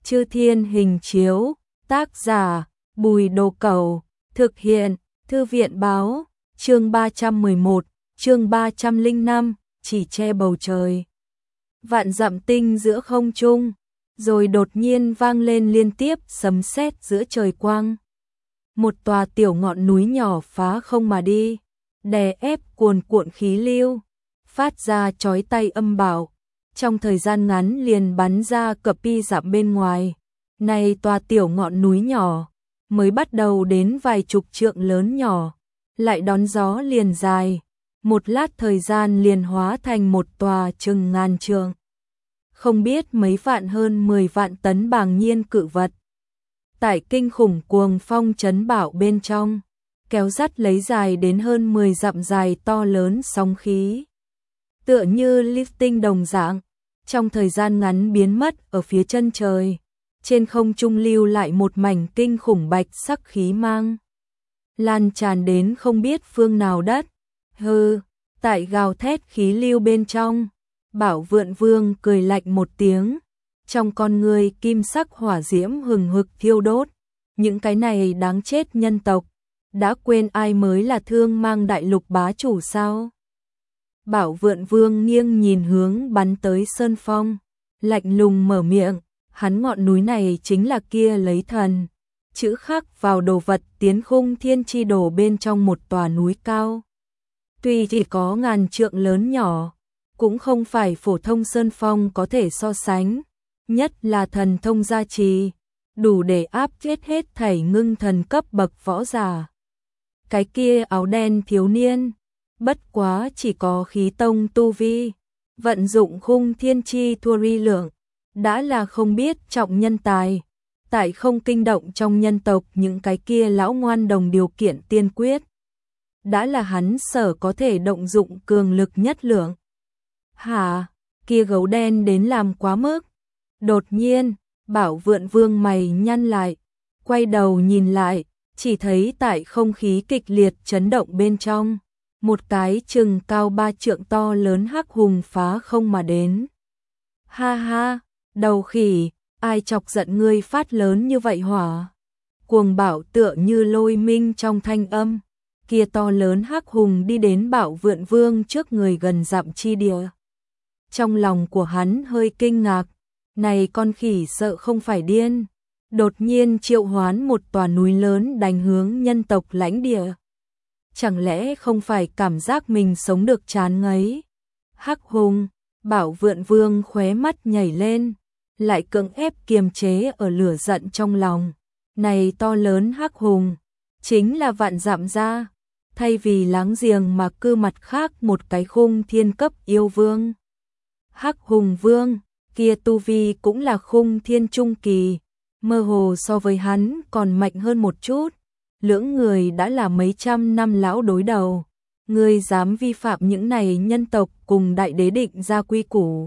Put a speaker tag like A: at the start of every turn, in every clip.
A: Chư Thiên Hình Chiếu, tác giả, Bùi Đồ Cẩu, thực hiện, Thư viện báo, chương 311, chương 305, chỉ che bầu trời. Vạn dặm tinh giữa không trung, rồi đột nhiên vang lên liên tiếp sấm sét giữa trời quang. Một tòa tiểu ngọn núi nhỏ phá không mà đi, đè ép cuồn cuộn khí lưu, phát ra chói tai âm bạo, trong thời gian ngắn liền bắn ra cập pi dặm bên ngoài. Này tòa tiểu ngọn núi nhỏ, mới bắt đầu đến vài chục trượng lớn nhỏ, lại đón gió liền dài, một lát thời gian liền hóa thành một tòa chừng ngàn trượng. Không biết mấy vạn hơn 10 vạn tấn bàng nhiên cự vật. Tại kinh khủng cuồng phong chấn bạo bên trong, kéo dắt lấy dài đến hơn 10 dặm dài to lớn sóng khí. Tựa như lifting đồng dạng, trong thời gian ngắn biến mất ở phía chân trời, trên không trung lưu lại một mảnh kinh khủng bạch sắc khí mang. Lan tràn đến không biết phương nào đất, tại gào thét khí lưu bên trong, Bảo Vượn Vương cười lạnh một tiếng, trong con người kim sắc hỏa diễm hừng hực thiêu đốt, những cái này đáng chết nhân tộc, đã quên ai mới là Thương Mang đại lục bá chủ sao? Bảo Vượn Vương nghiêng nhìn hướng bắn tới sơn phong, lạnh lùng mở miệng, hắn ngọn núi này chính là kia lấy thần, chữ khắc vào đồ vật tiến khung thiên chi đồ bên trong một tòa núi cao. Tuy chỉ có ngàn trượng lớn nhỏ, cũng không phải phổ thông sơn phong có thể so sánh, nhất là thần thông gia trì, đủ để áp chết hết thảy ngưng thần cấp bậc võ giả. Cái kia áo đen thiếu niên, bất quá chỉ có khí tông tu vi, vận dụng khung thiên chi thua ri lượng, đã là không biết trọng nhân tài, tại không kinh động trong nhân tộc những cái kia lão ngoan đồng điều kiện tiên quyết. Đã là hắn sở có thể động dụng cường lực nhất lượng. Hả, kia gấu đen đến làm quá mức. Đột nhiên, Bảo Vượn Vương mày nhăn lại, quay đầu nhìn lại, chỉ thấy tại không khí kịch liệt chấn động bên trong, một cái chừng cao 3 trượng to lớn hắc hùng phá không mà đến. Ha ha, đầu khỉ, ai chọc giận ngươi phát lớn như vậy hỏa? Cuồng bạo tựa như lôi minh trong thanh âm, kia to lớn hắc hùng đi đến Bảo Vượn Vương trước người gần dặm chi địa. Trong lòng của hắn hơi kinh ngạc, này con khỉ sợ không phải điên, đột nhiên triệu hoán một tòa núi lớn đánh hướng nhân tộc lãnh địa. Chẳng lẽ không phải cảm giác mình sống được chán ngấy? Hắc hùng, Bảo Vượn Vương khóe mắt nhảy lên, lại cưỡng ép kiềm chế ở lửa giận trong lòng. Này to lớn hắc hùng, chính là vạn dặm ra, thay vì láng giềng mà cư mặt khác một cái khung thiên cấp yêu vương. Hắc hùng vương, kia tu vi cũng là khung thiên trung kỳ, mơ hồ so với hắn còn mạnh hơn một chút. Lưỡng người đã là mấy trăm năm lão đối đầu, ngươi dám vi phạm những này nhân tộc cùng đại đế định ra quy củ,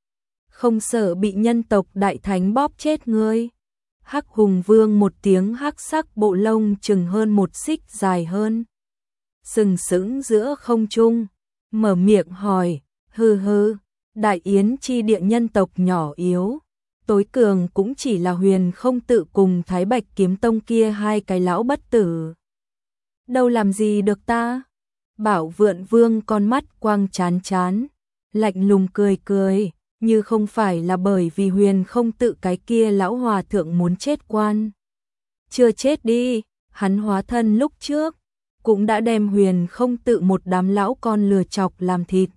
A: không sợ bị nhân tộc đại thánh bóp chết ngươi? Hắc hùng vương một tiếng hắc sắc bộ lông chừng hơn một xích dài hơn, sừng sững giữa không trung, mở miệng hỏi, hừ, đại yến chi địa nhân tộc nhỏ yếu, tối cường cũng chỉ là Huyền Không Tự cùng Thái Bạch Kiếm Tông kia hai cái lão bất tử. Đâu làm gì được ta? Bảo Vượn Vương con mắt quang chán chán, lạnh lùng cười, như không phải là bởi vì Huyền Không Tự cái kia lão hòa thượng muốn chết quan. Chưa chết đi, hắn hóa thân lúc trước, cũng đã đem Huyền Không Tự một đám lão con lừa chọc làm thịt.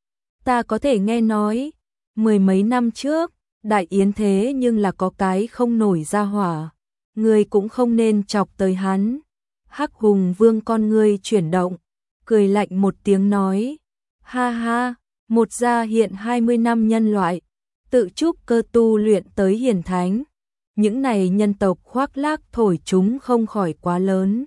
A: Ta có thể nghe nói, 10 mấy năm trước, đại yến thế nhưng là có cái không nổi ra hỏa, ngươi cũng không nên chọc tới hắn. Hắc hùng vương con ngươi chuyển động, cười lạnh một tiếng nói, ha ha, một gia hiện 20 năm nhân loại, tự trúc cơ tu luyện tới hiển thánh, những này nhân tộc khoác lác thổi chúng không khỏi quá lớn.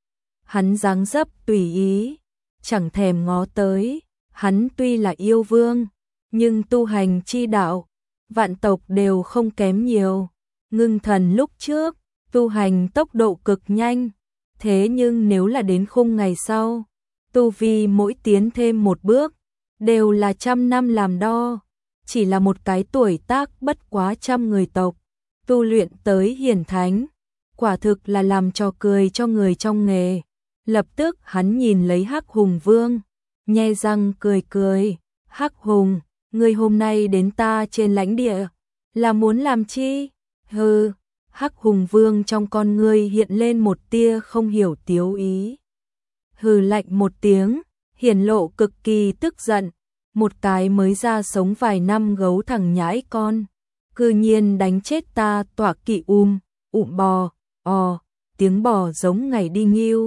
A: Hắn dáng dấp tùy ý, chẳng thèm ngó tới, hắn tuy là yêu vương, nhưng tu hành chi đạo, vạn tộc đều không kém nhiều. Ngưng thần lúc trước, tu hành tốc độ cực nhanh, thế nhưng nếu là đến khung ngày sau, tu vi mỗi tiến thêm một bước, đều là 100 năm làm đo, chỉ là một cái tuổi tác bất quá trăm người tộc, tu luyện tới hiển thánh, quả thực là làm trò cười cho người trong nghề. Lập tức hắn nhìn lấy Hắc Hùng Vương, nhe răng cười cười, Hắc Hùng, ngươi hôm nay đến ta trên lãnh địa, là muốn làm chi? Hừ, Hắc Hùng Vương trong con ngươi hiện lên một tia không hiểu tiếu ý. Hừ lạnh một tiếng, hiển lộ cực kỳ tức giận, một cái mới ra sống vài năm gấu thằng nhãi con, cư nhiên đánh chết ta tọa kỵ bò, tiếng bò giống ngày đi nghiêu.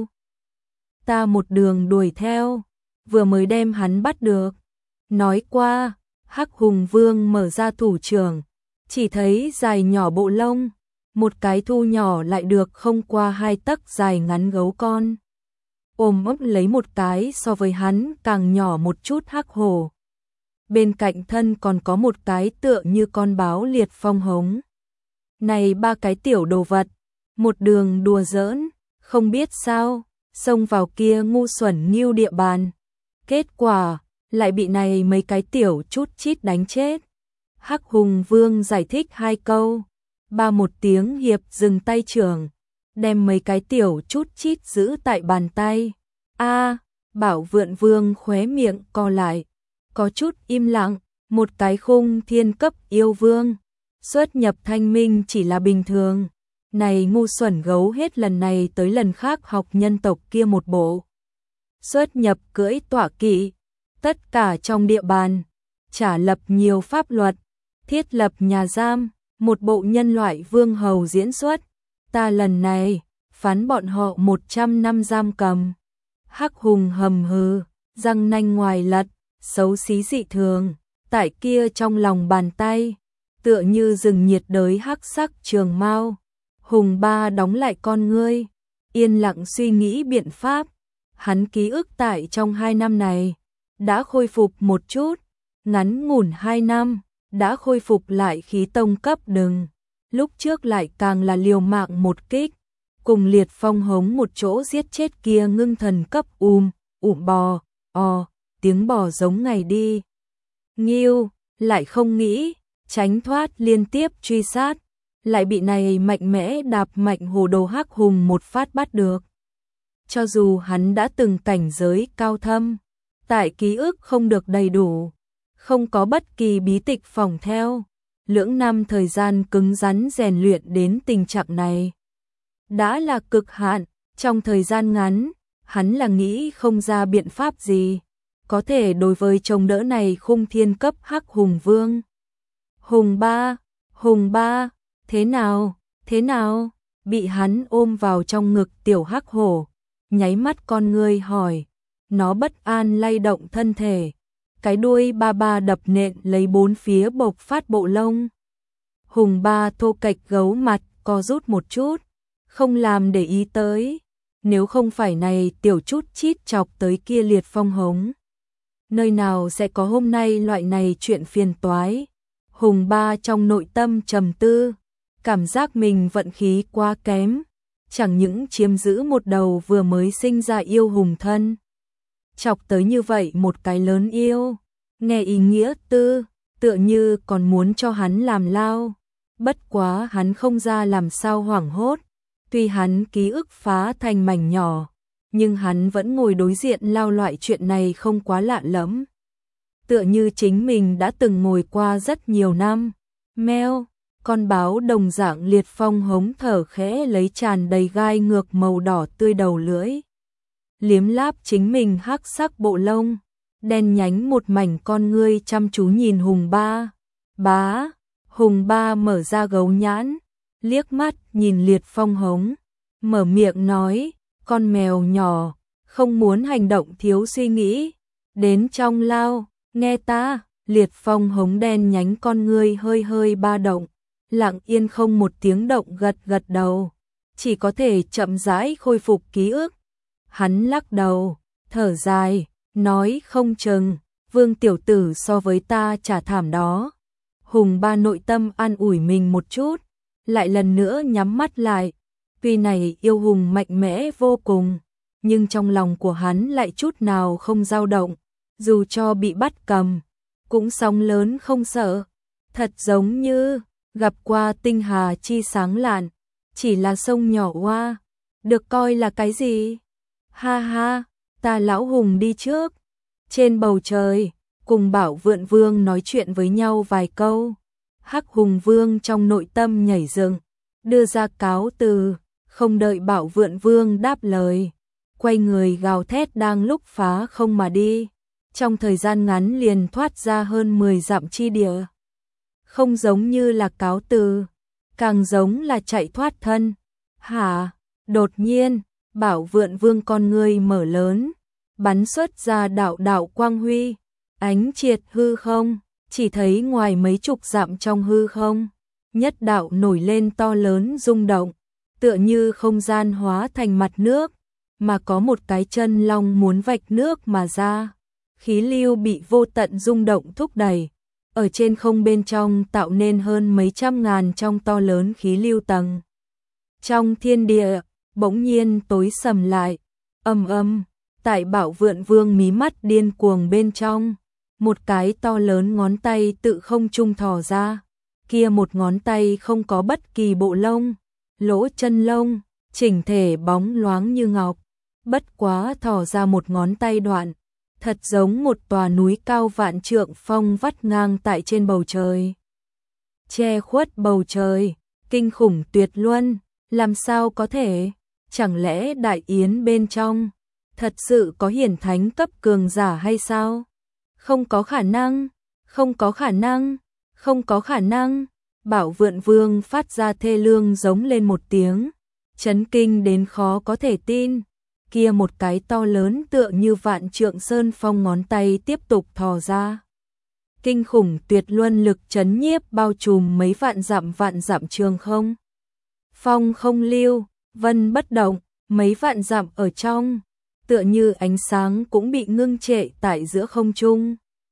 A: Ta một đường đuổi theo, vừa mới đem hắn bắt được. Nói qua, Hắc Hùng Vương mở ra thủ trưởng, chỉ thấy dài nhỏ bộ lông, một cái thu nhỏ lại được không qua 2 tấc dài ngắn gấu con. Ôm ấp lấy một cái so với hắn càng nhỏ một chút hắc hổ. Bên cạnh thân còn có một cái tựa như con báo liệt phong hống. Này 3 cái tiểu đồ vật, một đường đùa giỡn, không biết sao, xông vào kia ngu xuẩn nghiêu địa bàn. Kết quả, lại bị này mấy cái tiểu chút chít đánh chết. Hắc Hùng Vương giải thích 2 câu, ba một tiếng hiệp dừng tay trưởng, đem mấy cái tiểu chút chít giữ tại bàn tay. Bảo Vượn Vương khóe miệng co lại, có chút im lặng, một cái khung thiên cấp yêu vương, xuất nhập thanh minh chỉ là bình thường. Này ngu xuẩn gấu hết lần này tới lần khác học nhân tộc kia một bộ. Xuất nhập cưỡi tọa kỵ, tất cả trong địa bàn, trả lập nhiều pháp luật, thiết lập nhà giam, một bộ nhân loại vương hầu diễn xuất. Ta lần này, phán bọn họ 100 năm giam cầm. Hắc Hùng hầm hừ, răng nanh ngoài lật, xấu xí dị thường, tại kia trong lòng bàn tay, tựa như rừng nhiệt đới hắc sắc trường mao. Hùng Ba đóng lại con ngươi, yên lặng suy nghĩ biện pháp. Hắn ký ức tại trong 2 năm này, đã khôi phục một chút, ngắn ngủn 2 năm, đã khôi phục lại khí tông cấp đừng. Lúc trước lại càng là liều mạng một kích, cùng liệt phong hống một chỗ giết chết kia ngưng thần cấp bò, tiếng bò giống ngày đi. Nghiêu, lại không nghĩ, tránh thoát liên tiếp truy sát, lại bị này mạnh mẽ đạp mạnh hồ đồ Hắc Hùng một phát bắt được. Cho dù hắn đã từng cảnh giới cao thâm, tại ký ức không được đầy đủ, không có bất kỳ bí tịch phỏng theo, lưỡng năm thời gian cứng rắn rèn luyện đến tình trạng này. Đã là cực hạn, trong thời gian ngắn, hắn là nghĩ không ra biện pháp gì, có thể đối với chống đỡ này khung thiên cấp Hắc Hùng Vương. Hùng Ba, thế nào, bị hắn ôm vào trong ngực tiểu hắc hổ, nháy mắt con ngươi hỏi, nó bất an lay động thân thể, cái đuôi ba đập nện lấy 4 phía bộc phát bộ lông. Hùng Ba thô kệch gấu mặt co rút một chút, không làm để ý tới, nếu không phải này tiểu chút chít chọc tới kia liệt phong hống, nơi nào sẽ có hôm nay loại này chuyện phiền toái. Hùng Ba trong nội tâm trầm tư, cảm giác mình vận khí quá kém, chẳng những chiếm giữ một đầu vừa mới sinh ra yêu hùng thân, chọc tới như vậy một cái lớn yêu, nghe ý nghĩa tựa như còn muốn cho hắn làm lao. Bất quá hắn không ra làm sao hoảng hốt, tuy hắn ký ức phá thành mảnh nhỏ, nhưng hắn vẫn ngồi đối diện lao loại chuyện này không quá lạ lẫm. Tựa như chính mình đã từng ngồi qua rất nhiều năm. Meo, con báo đồng dạng liệt phong hống thở khẽ lấy tràn đầy gai ngược màu đỏ tươi đầu lưỡi, liếm láp chính mình hắc sắc bộ lông, đen nhánh một mảnh con ngươi chăm chú nhìn Hùng Ba. Hùng Ba mở ra gấu nhãn, liếc mắt nhìn liệt phong hống, mở miệng nói, con mèo nhỏ, không muốn hành động thiếu suy nghĩ, đến trong lao, nghe ta. Liệt phong hống đen nhánh con ngươi hơi ba động, lặng yên không một tiếng động gật đầu, chỉ có thể chậm rãi khôi phục ký ức. Hắn lắc đầu, thở dài, nói không chừng, Vương tiểu tử so với ta chả thảm đó. Hùng Ba nội tâm an ủi mình một chút, lại lần nữa nhắm mắt lại. Tuy này yêu hùng mạnh mẽ vô cùng, nhưng trong lòng của hắn lại chút nào không dao động, dù cho bị bắt cầm, cũng sóng lớn không sợ, thật giống như gặp qua tinh hà chi sáng lạn, chỉ là sông nhỏ oa, được coi là cái gì? Ha ha, ta lão hùng đi trước. Trên bầu trời, cùng Bảo Vượn Vương nói chuyện với nhau vài câu. Hắc Hùng Vương trong nội tâm nhảy dựng, đưa ra cáo từ, không đợi Bảo Vượn Vương đáp lời, quay người gào thét đang lúc phá không mà đi. Trong thời gian ngắn liền thoát ra hơn 10 dặm chi địa. Không giống như là cáo từ, càng giống là chạy thoát thân. Hả? Đột nhiên, Bảo Vượn Vương con ngươi mở lớn, bắn xuất ra đạo đạo quang huy, ánh triệt hư không, chỉ thấy ngoài mấy chục dặm trong hư không, nhất đạo nổi lên to lớn rung động, tựa như không gian hóa thành mặt nước, mà có một cái chân long muốn vạch nước mà ra. Khí lưu bị vô tận rung động thúc đẩy, ở trên không bên trong tạo nên hơn mấy trăm ngàn trong to lớn khí lưu tầng. Trong thiên địa, bỗng nhiên tối sầm lại, tại Bảo Vượn Vương mí mắt điên cuồng bên trong, một cái to lớn ngón tay tự không trung thò ra, kia một ngón tay không có bất kỳ bộ lông, lỗ chân lông, chỉnh thể bóng loáng như ngọc, bất quá thò ra một ngón tay đoạn, thật giống một tòa núi cao vạn trượng phong vắt ngang tại trên bầu trời. Che khuất bầu trời, kinh khủng tuyệt luân, làm sao có thể, chẳng lẽ đại yến bên trong thật sự có hiển thánh cấp cường giả hay sao? Không có khả năng, không có khả năng, không có khả năng. Bảo Vượn Vương phát ra thê lương giống lên một tiếng, chấn kinh đến khó có thể tin. Kia một cái to lớn tựa như vạn trượng sơn phong ngón tay tiếp tục thò ra. Kinh khủng tuyệt luân lực chấn nhiếp bao trùm mấy vạn dặm trường không. Phong không lưu, vân bất động, mấy vạn dặm ở trong, tựa như ánh sáng cũng bị ngưng trệ tại giữa không trung.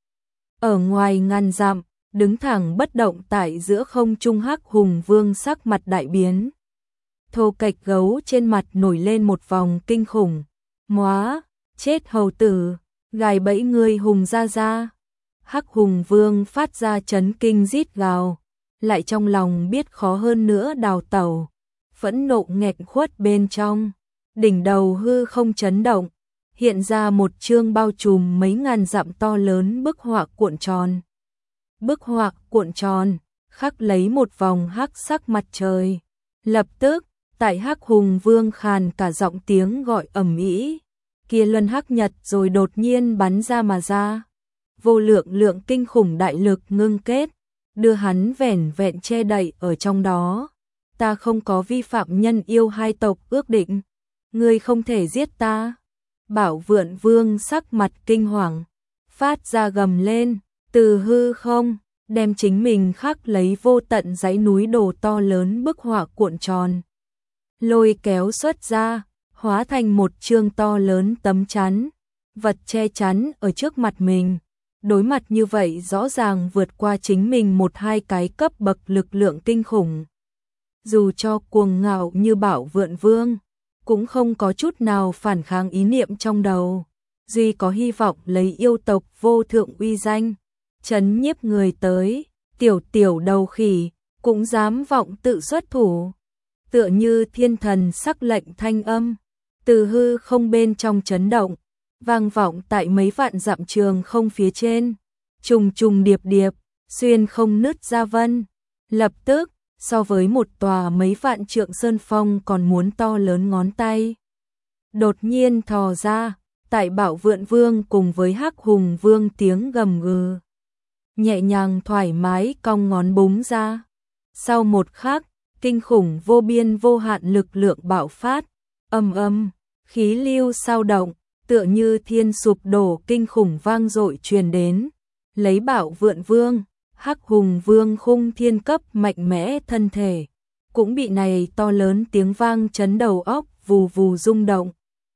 A: Ở ngoài ngàn dặm, đứng thẳng bất động tại giữa không trung Hắc Hùng Vương sắc mặt đại biến. Thô kệch gấu trên mặt nổi lên một vòng kinh khủng. Móa, chết hầu tử, gài bẫy người hùng ra. Hắc Hùng Vương phát ra chấn kinh rít gào, lại trong lòng biết khó hơn nữa đào tẩu, phẫn nộ nghẹn khuất bên trong, đỉnh đầu hư không chấn động, hiện ra một chương bao trùm mấy ngàn dặm to lớn bức họa cuộn tròn. Bức họa cuộn tròn, khắc lấy một vòng hắc sắc mặt trời. Lập tức, tại Hắc Hùng Vương khàn cả giọng tiếng gọi ầm ĩ, kia luân hắc nhật rồi đột nhiên bắn ra mà ra. Vô lượng kinh khủng đại lực ngưng kết, đưa hắn vẻn vẹn che đậy ở trong đó. Ta không có vi phạm nhân yêu hai tộc ước định, ngươi không thể giết ta. Bảo Vượn Vương sắc mặt kinh hoàng, phát ra gầm lên, từ hư không, đem chính mình khắc lấy vô tận dãy núi đồ to lớn bức họa cuộn tròn. Lôi kéo xuất ra, hóa thành một chương to lớn tấm chắn, vật che chắn ở trước mặt mình. Đối mặt như vậy rõ ràng vượt qua chính mình một hai cái cấp bậc lực lượng kinh khủng. Dù cho cuồng ngạo như Bảo Vượn Vương, cũng không có chút nào phản kháng ý niệm trong đầu. Duy có hy vọng lấy yêu tộc vô thượng uy danh, chấn nhiếp người tới, tiểu đầu khỉ, cũng dám vọng tự xuất thủ. Tựa như thiên thần sắc lệnh thanh âm, từ hư không bên trong chấn động, vang vọng tại mấy vạn dặm trường không phía trên, trùng điệp, xuyên không nứt ra vân. Lập tức, so với một tòa mấy vạn trượng sơn phong còn muốn to lớn ngón tay. Đột nhiên thò ra, tại Bảo Vượn Vương cùng với Hắc Hùng Vương tiếng gầm gừ. Nhẹ nhàng thoải mái cong ngón búng ra. Sau một khắc, kinh khủng vô biên vô hạn lực lượng bạo phát, khí lưu sao động, tựa như thiên sụp đổ kinh khủng vang dội truyền đến, lấy Bảo Vượn Vương, Hắc Hùng Vương khung thiên cấp mạnh mẽ thân thể, cũng bị này to lớn tiếng vang chấn đầu óc vù vù rung động.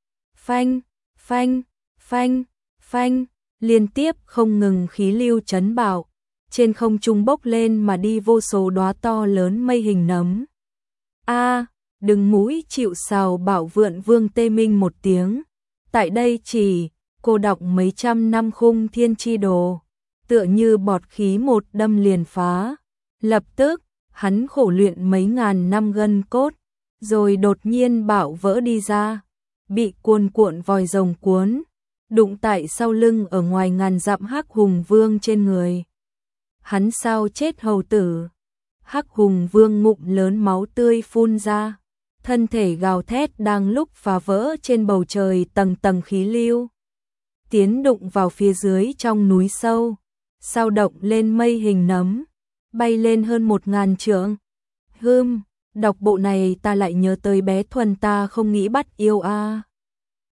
A: Phanh, liên tiếp không ngừng khí lưu chấn bạo, trên không trung bốc lên mà đi vô số đóa to lớn mây hình nấm. Đừng mũi chịu sào. Bảo Vượn Vương tê minh một tiếng. Tại đây chỉ cô đọc mấy trăm năm khung thiên chi đồ, tựa như bọt khí một đâm liền phá. Lập tức, Hắn khổ luyện mấy ngàn năm gân cốt, rồi đột nhiên bạo vỡ đi ra, bị cuồn cuộn vòi rồng cuốn, đụng tại sau lưng ở ngoài ngàn dặm Hắc Hùng Vương trên người. Hắn sao chết hầu tử? Hắc Hùng Vương ngụm lớn máu tươi phun ra, thân thể gào thét đang lúc phá vỡ trên bầu trời tầng tầng khí lưu, tiến đụng vào phía dưới trong núi sâu, sao động lên mây hình nấm, bay lên hơn 1000 trượng. Đọc bộ này ta lại nhớ tới bé Thuần ta không nghĩ bắt yêu a.